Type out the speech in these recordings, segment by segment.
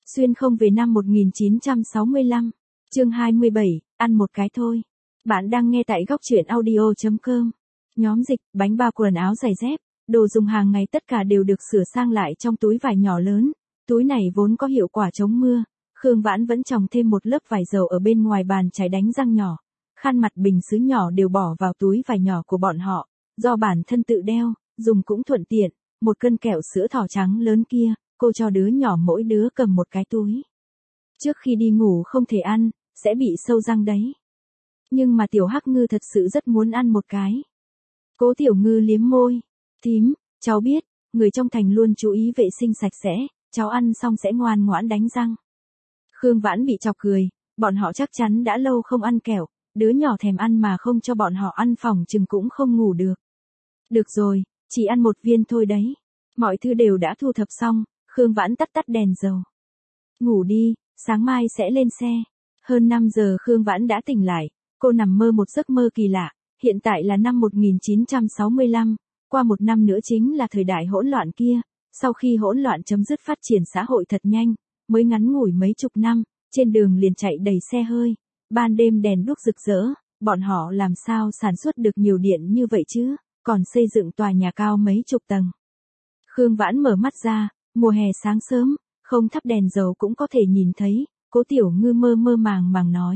Xuyên không về năm 1965. Chương 27, ăn một cái thôi. Bạn đang nghe tại góc truyện audio.com. Nhóm dịch, bánh bao, quần áo, giày dép, đồ dùng hàng ngày tất cả đều được sửa sang lại trong túi vải nhỏ lớn. Túi này vốn có hiệu quả chống mưa. Khương Vãn vẫn chồng thêm một lớp vải dầu ở bên ngoài bàn chải đánh răng nhỏ. Khăn mặt, bình sứ nhỏ đều bỏ vào túi vải nhỏ của bọn họ. Do bản thân tự đeo, dùng cũng thuận tiện. Một cân kẹo sữa thỏ trắng lớn kia, cô cho đứa nhỏ mỗi đứa cầm một cái túi. Trước khi đi ngủ không thể ăn, sẽ bị sâu răng đấy. Nhưng mà Tiểu Hắc Ngư thật sự rất muốn ăn một cái. Cố Tiểu Ngư liếm môi. Thím, cháu biết, người trong thành luôn chú ý vệ sinh sạch sẽ, cháu ăn xong sẽ ngoan ngoãn đánh răng. Khương Vãn bị chọc cười, bọn họ chắc chắn đã lâu không ăn kẹo, đứa nhỏ thèm ăn mà không cho bọn họ ăn phòng chừng cũng không ngủ được. Được rồi, chỉ ăn một viên thôi đấy. Mọi thứ đều đã thu thập xong, Khương Vãn tắt đèn dầu. Ngủ đi, sáng mai sẽ lên xe. Hơn 5 giờ Khương Vãn đã tỉnh lại, cô nằm mơ một giấc mơ kỳ lạ. Hiện tại là năm 1965, qua một năm nữa chính là thời đại hỗn loạn kia. Sau khi hỗn loạn chấm dứt, phát triển xã hội thật nhanh, mới ngắn ngủi mấy chục năm, trên đường liền chạy đầy xe hơi. Ban đêm đèn đuốc rực rỡ, bọn họ làm sao sản xuất được nhiều điện như vậy chứ, còn xây dựng tòa nhà cao mấy chục tầng. Khương Vãn mở mắt ra, mùa hè sáng sớm, không thắp đèn dầu cũng có thể nhìn thấy, Cố Tiểu Ngư mơ mơ màng màng nói.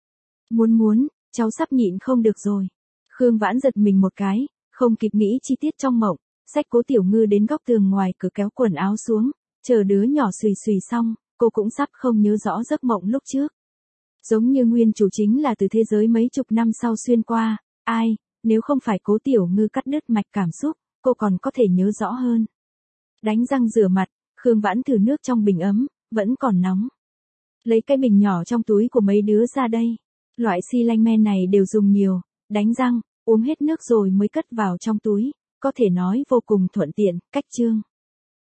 Muốn, cháu sắp nhịn không được rồi. Khương Vãn giật mình một cái, không kịp nghĩ chi tiết trong mộng, xách Cố Tiểu Ngư đến góc tường ngoài cửa kéo quần áo xuống, chờ đứa nhỏ xùy xùy xong, cô cũng sắp không nhớ rõ giấc mộng lúc trước. Giống như nguyên chủ chính là từ thế giới mấy chục năm sau xuyên qua, nếu không phải Cố Tiểu Ngư cắt đứt mạch cảm xúc, cô còn có thể nhớ rõ hơn. Đánh răng rửa mặt, Khương Vãn thử nước trong bình ấm, vẫn còn nóng. Lấy cái bình nhỏ trong túi của mấy đứa ra đây. Loại xi lanh men này đều dùng nhiều, đánh răng, uống hết nước rồi mới cất vào trong túi, có thể nói vô cùng thuận tiện, cách chương.